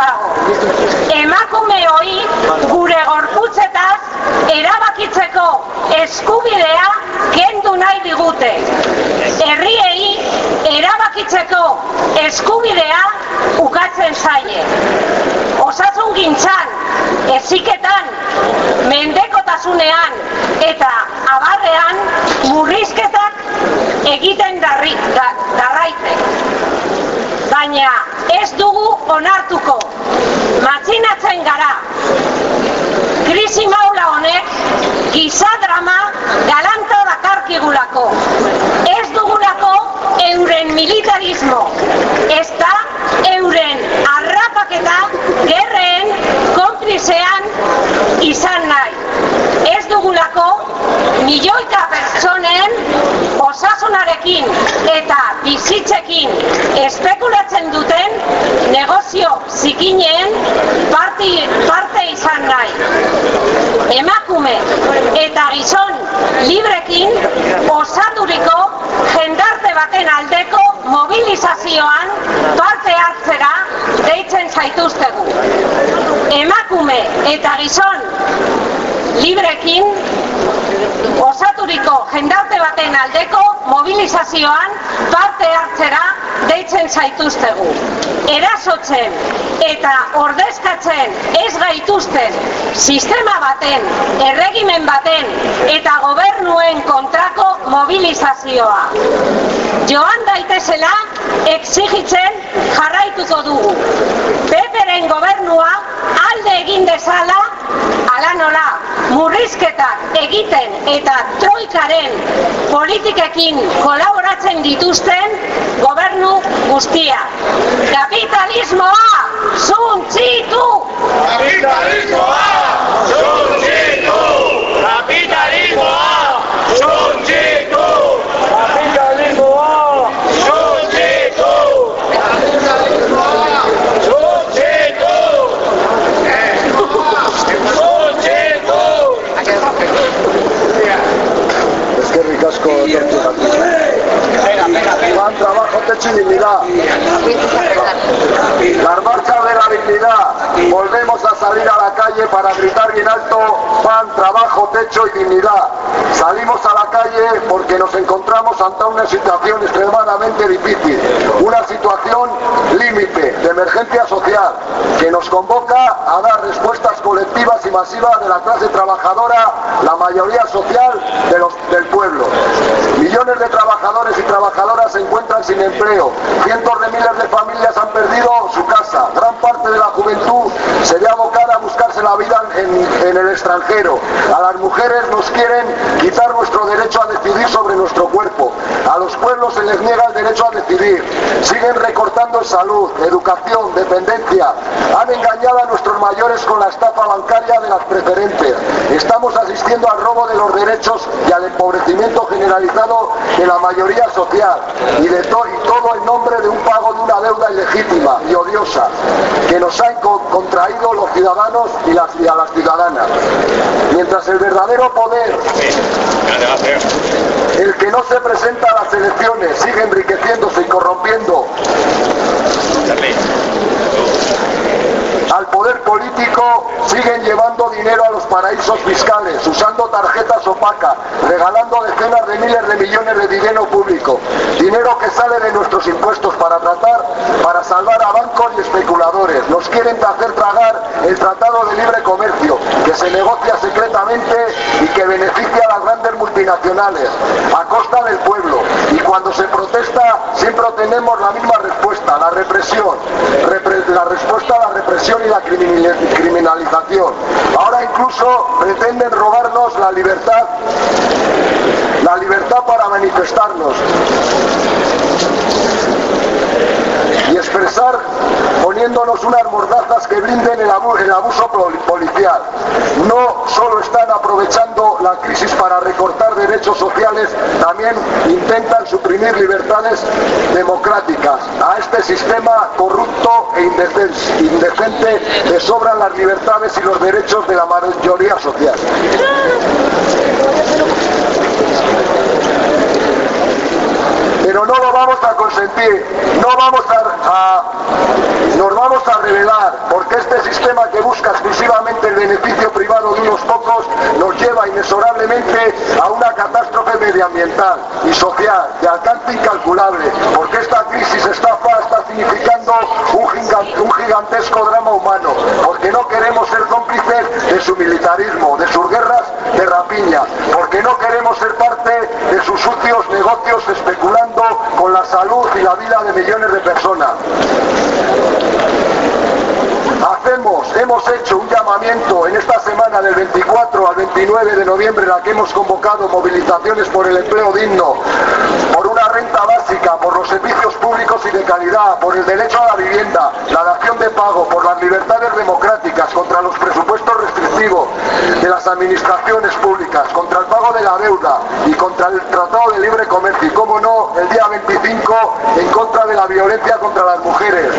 dago. Emakumeoi gure gorputzetaz erabakitzeko eskubidea kendu nahi digute. Herriei erabakitzeko eskubidea ukatzen zaie. Osasungintzan, heziketan, mendekotasunean eta abarrean murrizketak egiten darraite. Baina ez dugu onartuko, matxinatzen gara. Krisi maula honek giza drama galanta dakarkigulako. Ez dugulako euren militarismo, ez da euren harrapaketa gerreen konplizean izan nahi. Ez dugulako milioika pertsonen osasunarekin eta bizitzekin espekulatzen duten negozio zikineen parte izan nahi. Emakume eta gizon librekin osaturiko jendarte baten aldeko mobilizazioan parte hartzera deitzen zaituztegu. Emakume eta gizon librekin osaturiko jendarte baten aldeko mobilizazioan parte hartzera deitzen zaituztegu. Erasotzen eta ordezkatzen ez gaituzten sistema baten, erregimen baten eta gobernuen kontrako mobilizazioa. Joan daitezela exigitzen jarraituko dugu. Peperen gobernua alde egin dezala, ala nola, murrizketak egiten eta troikaren politikekin kolaboratzen dituzten gobernu guztia. Kapitalismoa suntsitu! Kapitalismoa suntsitu! Kapitalismoa suntsitu! Kapitalismoa suntsitu! Eskerrik asko Juan trabajo, techo y dignidad. La marcha de la dignidad. Volvemos a salir a la calle para gritar bien alto: pan, trabajo, techo y dignidad. Salimos a la calle porque nos encontramos ante una situación extremadamente difícil, una situación límite de emergencia social que nos convoca a dar respuestas colectivas y masivas de la clase trabajadora, la mayoría social del pueblo. Millones de trabajadores y trabajadoras se encuentran sin empleo, cientos de miles de familias han perdido su casa, gran parte de la juventud se ve abocada a buscarse la vida en el extranjero. A las mujeres nos quieren quitar nuestro derecho a decidir sobre nuestro cuerpo, a los pueblos se les niega el derecho a decidir, siguen recortando en salud, educación, dependencia, han engañado a nuestros mayores con la estafa bancaria de las preferentes, estamos asistiendo al robo de los derechos y al empobrecimiento generalizado de la mayoría social y todo en nombre de un pago de una deuda ilegítima y odiosa que nos han contraído los ciudadanos y a las ciudadanas. Mientras el verdadero poder, el que no se presenta a las elecciones, sigue enriqueciéndose y corrompiendo al poder político, siguen llevando dinero a los paraísos fiscales, usando tarjetas opacas, regalando decenas de miles de millones de dinero público, dinero que sale de nuestros impuestos para salvar a bancos y especuladores. Nos quieren hacer tragar el Tratado de Libre Comercio, que se negocia secretamente y que beneficia a las grandes multinacionales, a costa del pueblo. Y cuando se protesta, siempre obtenemos la misma respuesta, la represión, la respuesta a la represión y la criminalización. Ahora incluso pretenden robarnos la libertad para manifestarnos y expresar, poniéndonos unas mordazas que blinden el abuso policial. No solo están aprovechando la crisis para recortar derechos sociales, también intentan suprimir libertades democráticas. A este sistema corrupto e indecente le sobran las libertades y los derechos de la mayoría social. pero no lo vamos a consentir, nos vamos a rebelar, porque este sistema que busca exclusivamente el beneficio privado de unos pocos nos lleva inexorablemente a una catástrofe medioambiental y social de alcance incalculable, porque esta crisis está significando un gigantesco drama humano, porque no queremos ser cómplices de su militarismo, de sus guerras de rapiña, porque no queremos ser parte de sus sucios negocios especulando con la salud y la vida de millones de personas. Hemos hecho un llamamiento en esta semana del 24 al 29 de noviembre en la que hemos convocado movilizaciones por el empleo digno, por una renta básica, por los servicios públicos y de calidad, por el derecho a la vivienda, la dación de pago, por las libertades democráticas, contra los presupuestos restrictivos de las administraciones públicas, contra el pago de la deuda y contra el Tratado de Libre Comercio y, como no, el día 25 en contra de la violencia contra las mujeres.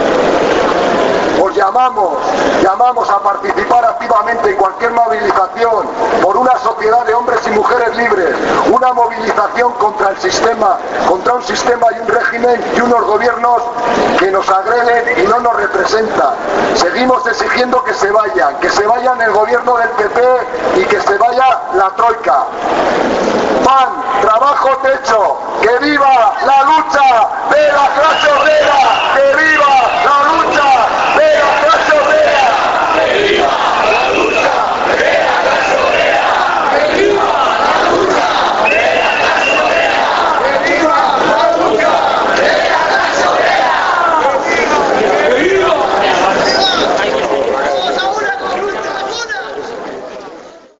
Os llamamos a participar activamente en cualquier movilización por una sociedad de hombres y mujeres libres, una movilización contra el sistema, contra un sistema y un régimen y unos gobiernos que nos agreden y no nos representan. Seguimos exigiendo que se vayan el gobierno del PP y que se vaya la troika. Pan, trabajo, techo, que